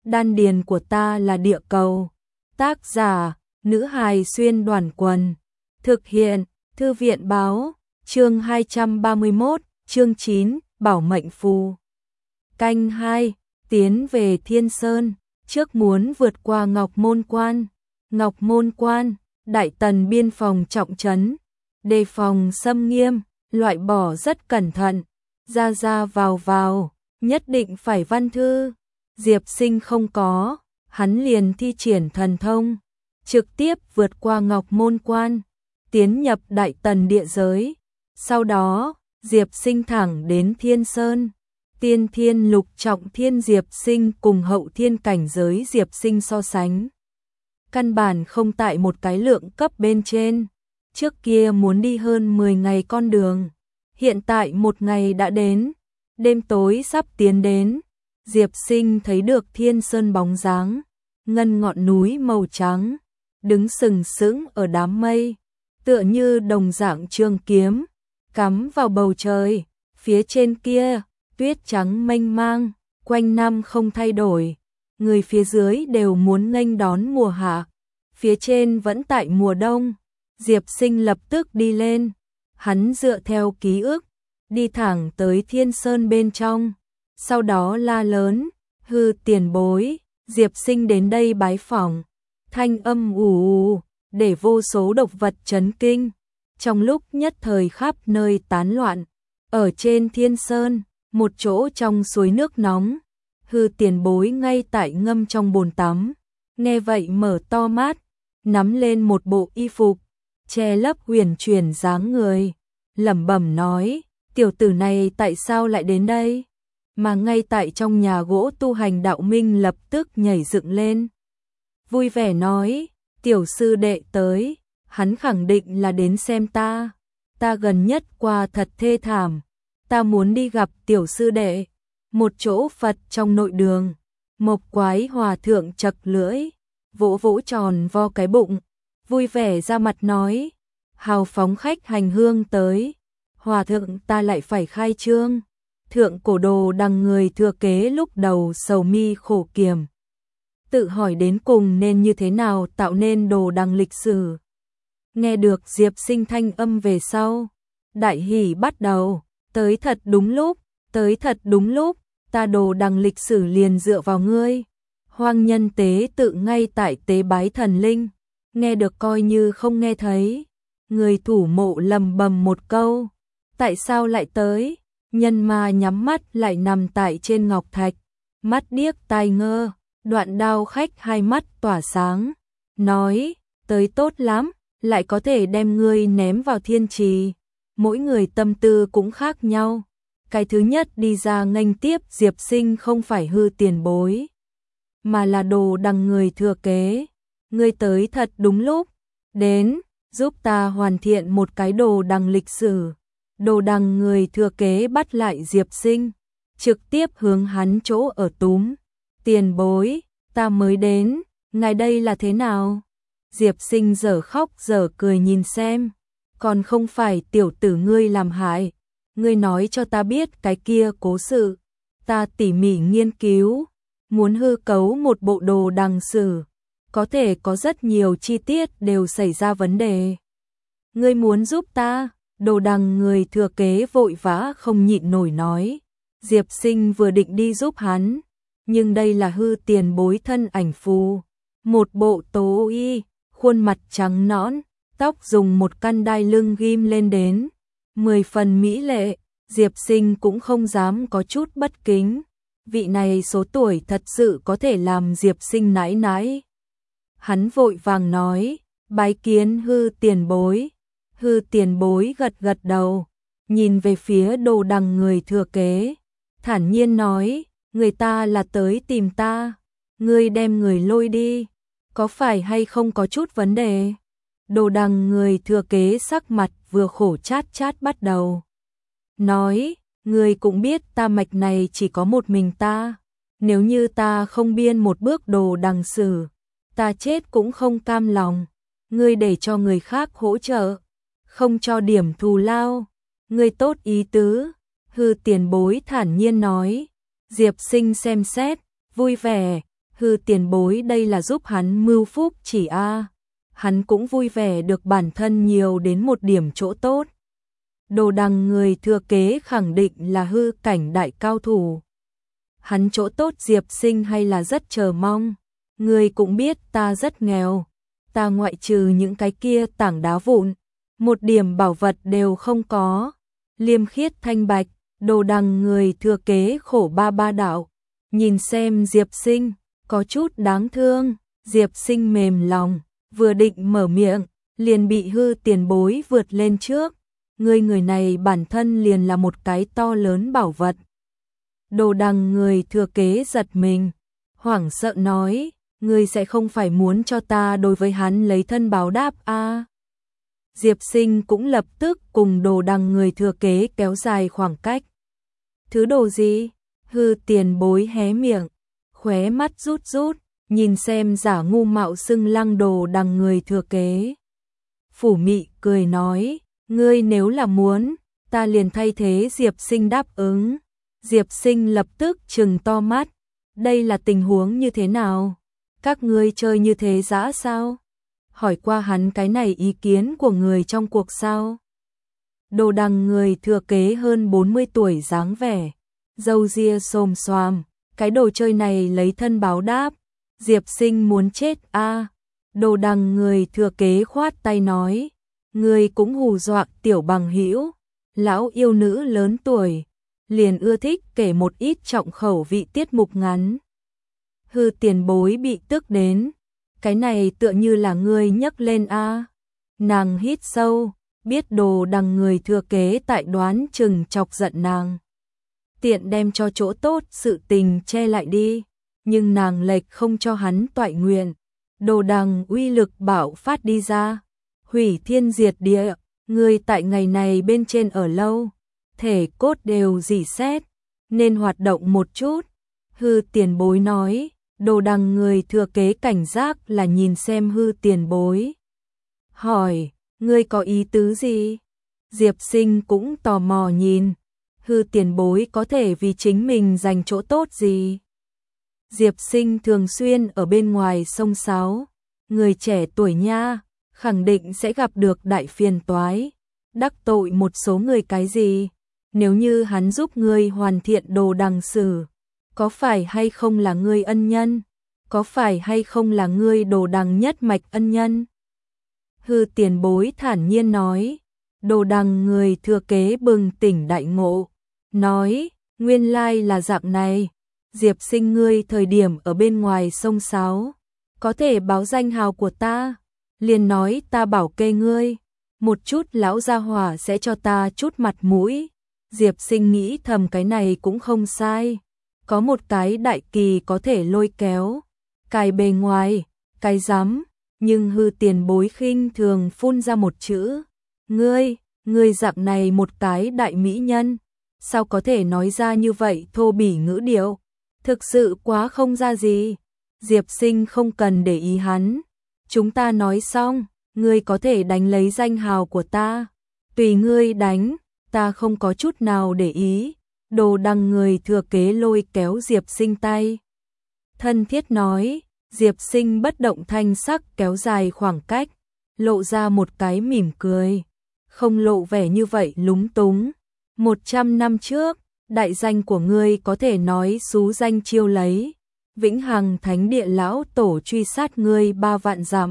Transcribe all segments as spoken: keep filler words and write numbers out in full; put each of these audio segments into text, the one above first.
đan điền của ta là địa cầu. Tác giả, nữ hài xuyên đoàn quần. Thực hiện, thư viện báo, chương hai trăm ba mươi mốt, chương chín, bảo mệnh phù. Canh hai, tiến về Thiên Sơn, trước muốn vượt qua Ngọc Môn Quan. Ngọc Môn Quan, Đại Tần biên phòng trọng trấn, đề phòng xâm nghiêm, loại bỏ rất cẩn thận, ra ra vào vào, nhất định phải văn thư. Diệp Sinh không có, hắn liền thi triển thần thông, trực tiếp vượt qua Ngọc Môn Quan, tiến nhập Đại Tần địa giới. Sau đó, Diệp Sinh thẳng đến Thiên Sơn. Tiên thiên lục trọng thiên Diệp Sinh cùng hậu thiên cảnh giới Diệp Sinh so sánh, căn bản không tại một cái lượng cấp bên trên. Trước kia muốn đi hơn mười ngày con đường, hiện tại một ngày đã đến. Đêm tối sắp tiến đến, Diệp Sinh thấy được Thiên Sơn bóng dáng, ngân ngọn núi màu trắng, đứng sừng sững ở đám mây, tựa như đồng dạng trường kiếm, cắm vào bầu trời. Phía trên kia, tuyết trắng mênh mang, quanh năm không thay đổi. Người phía dưới đều muốn nghênh đón mùa hạ, phía trên vẫn tại mùa đông. Diệp Sinh lập tức đi lên, hắn dựa theo ký ức, đi thẳng tới Thiên Sơn bên trong, sau đó la lớn, hư tiền bối, Diệp Sinh đến đây bái phỏng. Thanh âm ù ù, để vô số độc vật chấn kinh, trong lúc nhất thời khắp nơi tán loạn. Ở trên Thiên Sơn, một chỗ trong suối nước nóng, hư tiền bối ngay tại ngâm trong bồn tắm, nghe vậy mở to mắt, nắm lên một bộ y phục, che lấp huyền chuyển dáng người, lẩm bẩm nói, tiểu tử này tại sao lại đến đây? Mà ngay tại trong nhà gỗ tu hành Đạo Minh lập tức nhảy dựng lên, vui vẻ nói, tiểu sư đệ tới, hắn khẳng định là đến xem ta, ta gần nhất qua thật thê thảm, ta muốn đi gặp tiểu sư đệ. Một chỗ Phật trong nội đường, Mộc Quái Hòa thượng chật lưỡi, vỗ vỗ tròn vo cái bụng, vui vẻ ra mặt nói, hào phóng khách hành hương tới, Hòa thượng ta lại phải khai trương. Thượng cổ đồ đằng người thừa kế lúc đầu sầu mi khổ kiềm, tự hỏi đến cùng nên như thế nào tạo nên đồ đằng lịch sử. Nghe được Diệp Sinh thanh âm về sau, đại hỉ bắt đầu, tới thật đúng lúc, tới thật đúng lúc, ta đồ đằng lịch sử liền dựa vào ngươi. Hoang nhân tế tự ngay tại tế bái thần linh, nghe được coi như không nghe thấy. Người thủ mộ lầm bầm một câu, tại sao lại tới? Nhân ma nhắm mắt lại nằm tại trên ngọc thạch, mắt điếc tai ngơ. Đoạn đao khách hai mắt tỏa sáng, nói, tới tốt lắm, lại có thể đem ngươi ném vào thiên trì. Mỗi người tâm tư cũng khác nhau. Cái thứ nhất đi ra nghênh tiếp Diệp Sinh không phải hư tiền bối, mà là đồ đằng người thừa kế. Ngươi tới thật đúng lúc, đến, giúp ta hoàn thiện một cái đồ đằng lịch sử. Đồ đằng người thừa kế bắt lại Diệp Sinh, trực tiếp hướng hắn chỗ ở túm. Tiền bối, ta mới đến, ngài đây là thế nào? Diệp Sinh dở khóc dở cười nhìn xem, còn không phải tiểu tử ngươi làm hại. Ngươi nói cho ta biết cái kia cố sự, ta tỉ mỉ nghiên cứu, muốn hư cấu một bộ đồ đằng sử, có thể có rất nhiều chi tiết đều xảy ra vấn đề. Ngươi muốn giúp ta? Đồ đằng người thừa kế vội vã không nhịn nổi nói. Diệp Sinh vừa định đi giúp hắn, nhưng đây là hư tiền bối thân ảnh phù, một bộ tố y, khuôn mặt trắng nõn, tóc dùng một căn đai lưng ghim lên đến, mười phần mỹ lệ. Diệp Sinh cũng không dám có chút bất kính, vị này số tuổi thật sự có thể làm Diệp Sinh nãi nãi. Hắn vội vàng nói, bái kiến hư tiền bối. Hư tiền bối gật gật đầu, nhìn về phía đồ đằng người thừa kế, thản nhiên nói, người ta là tới tìm ta, ngươi đem người lôi đi, có phải hay không có chút vấn đề? Đồ đằng người thừa kế sắc mặt vừa khổ chát chát bắt đầu, nói, ngươi cũng biết ta mạch này chỉ có một mình ta, nếu như ta không biên một bước đồ đằng sử, ta chết cũng không cam lòng, ngươi để cho người khác hỗ trợ, không cho điểm thù lao, ngươi tốt ý tứ. Hư tiền bối thản nhiên nói. Diệp Sinh xem xét, vui vẻ, Hư tiền bối đây là giúp hắn mưu phúc chỉ a. Hắn cũng vui vẻ được bản thân nhiều đến một điểm chỗ tốt. Đồ Đằng người thừa kế khẳng định là hư cảnh đại cao thủ. Hắn chỗ tốt Diệp Sinh hay là rất chờ mong. Người cũng biết ta rất nghèo. Ta ngoại trừ những cái kia tảng đá vụn, một điểm bảo vật đều không có. Liêm khiết thanh bạch, Đồ Đằng người thừa kế khổ ba ba đạo. Nhìn xem Diệp Sinh, có chút đáng thương. Diệp Sinh mềm lòng, vừa định mở miệng, liền bị hư tiền bối vượt lên trước. Người người này bản thân liền là một cái to lớn bảo vật. Đồ Đằng người thừa kế giật mình, hoảng sợ nói, ngươi sẽ không phải muốn cho ta đối với hắn lấy thân báo đáp a? À? Diệp Sinh cũng lập tức cùng Đồ Đằng người thừa kế kéo dài khoảng cách. Thứ đồ gì? Hư tiền bối hé miệng, khóe mắt rút rút, nhìn xem giả ngu mạo xưng lăng Đồ Đằng người thừa kế. Phủ Mị cười nói, ngươi nếu là muốn, ta liền thay thế. Diệp Sinh đáp ứng. Diệp Sinh lập tức trừng to mắt, đây là tình huống như thế nào? Các ngươi chơi như thế dã sao? Hỏi qua hắn cái này ý kiến của người trong cuộc sao? Đồ Đằng người thừa kế hơn bốn mươi tuổi dáng vẻ, râu ria xồm xoàm, cái đồ chơi này lấy thân báo đáp, Diệp Sinh muốn chết a. À? Đồ Đằng người thừa kế khoát tay nói, người cũng hù dọa tiểu bằng hữu, lão yêu nữ lớn tuổi, liền ưa thích kể một ít trọng khẩu vị tiết mục ngắn. Hư tiền bối bị tức đến, cái này tựa như là ngươi nhấc lên a. À? Nàng hít sâu, biết Đồ Đằng người thừa kế tại đoán chừng chọc giận nàng. Tiện đem cho chỗ tốt sự tình che lại đi, nhưng nàng lệch không cho hắn toại nguyện. Đồ Đằng uy lực bạo phát đi ra, hủy thiên diệt địa, ngươi tại ngày này bên trên ở lâu, thể cốt đều rỉ sét, nên hoạt động một chút. Hư tiền bối nói. Đồ Đằng người thừa kế cảnh giác là nhìn xem hư tiền bối. Hỏi, ngươi có ý tứ gì? Diệp Sinh cũng tò mò nhìn, hư tiền bối có thể vì chính mình giành chỗ tốt gì? Diệp Sinh thường xuyên ở bên ngoài sông sáo, người trẻ tuổi nha, khẳng định sẽ gặp được đại phiền toái, đắc tội một số người cái gì? Nếu như hắn giúp ngươi hoàn thiện Đồ Đằng sử, có phải hay không là ngươi ân nhân? Có phải hay không là ngươi Đồ Đằng nhất mạch ân nhân? Hư tiền bối thản nhiên nói. Đồ Đằng người thừa kế bừng tỉnh đại ngộ, nói, nguyên lai là dạng này. Diệp Sinh ngươi thời điểm ở bên ngoài sông sáo, có thể báo danh hào của ta, liền nói ta bảo kê ngươi, một chút lão gia hỏa sẽ cho ta chút mặt mũi. Diệp Sinh nghĩ thầm cái này cũng không sai, có một cái đại kỳ có thể lôi kéo, cài bề ngoài, cái dám, nhưng hư tiền bối khinh thường phun ra một chữ, ngươi, ngươi dạng này một cái đại mỹ nhân, sao có thể nói ra như vậy thô bỉ ngữ điệu, thực sự quá không ra gì. Diệp Sinh không cần để ý hắn, chúng ta nói xong, ngươi có thể đánh lấy danh hào của ta, tùy ngươi đánh, ta không có chút nào để ý. Đồ Đằng người thừa kế lôi kéo Diệp Sinh tay, thân thiết nói. Diệp Sinh bất động thanh sắc kéo dài khoảng cách, lộ ra một cái mỉm cười, không lộ vẻ như vậy lúng túng. Một trăm năm trước, đại danh của ngươi có thể nói xú danh chiêu lấy, Vĩnh Hằng Thánh Địa lão tổ truy sát ngươi ba vạn dặm,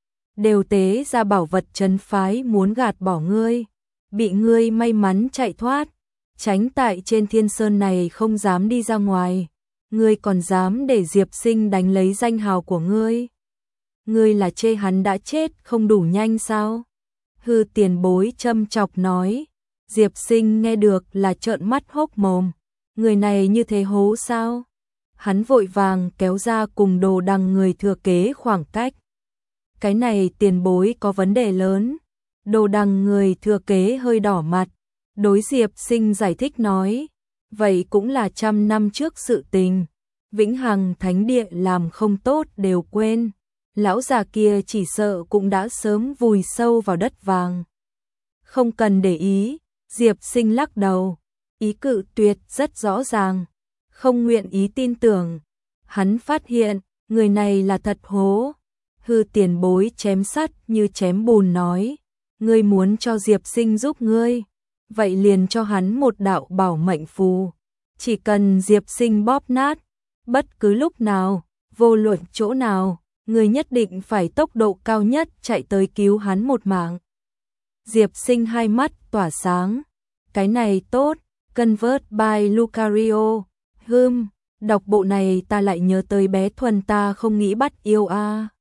đều tế ra bảo vật trấn phái muốn gạt bỏ ngươi, bị ngươi may mắn chạy thoát, tránh tại trên thiên sơn này không dám đi ra ngoài. Ngươi còn dám để Diệp Sinh đánh lấy danh hào của ngươi? Ngươi là chê hắn đã chết không đủ nhanh sao? Hư tiền bối châm chọc nói. Diệp Sinh nghe được là trợn mắt hốc mồm. Người này như thế hố sao? Hắn vội vàng kéo ra cùng Đồ Đằng người thừa kế khoảng cách. Cái này tiền bối có vấn đề lớn. Đồ Đằng người thừa kế hơi đỏ mặt, đối Diệp Sinh giải thích nói. Vậy cũng là trăm năm trước sự tình, Vĩnh Hằng Thánh Địa làm không tốt đều quên, lão già kia chỉ sợ cũng đã sớm vùi sâu vào đất vàng. Không cần để ý, Diệp Sinh lắc đầu, ý cự tuyệt rất rõ ràng, không nguyện ý tin tưởng. Hắn phát hiện, người này là thật hố. Hư tiền bối chém sắt như chém bùn nói, ngươi muốn cho Diệp Sinh giúp ngươi, vậy liền cho hắn một đạo bảo mệnh phù, chỉ cần Diệp Sinh bóp nát, bất cứ lúc nào, vô luận chỗ nào, ngươi nhất định phải tốc độ cao nhất chạy tới cứu hắn một mạng. Diệp Sinh hai mắt tỏa sáng, cái này tốt, Convert by Lucario, hừm, đọc bộ này ta lại nhớ tới bé Thuần ta không nghĩ bắt yêu a.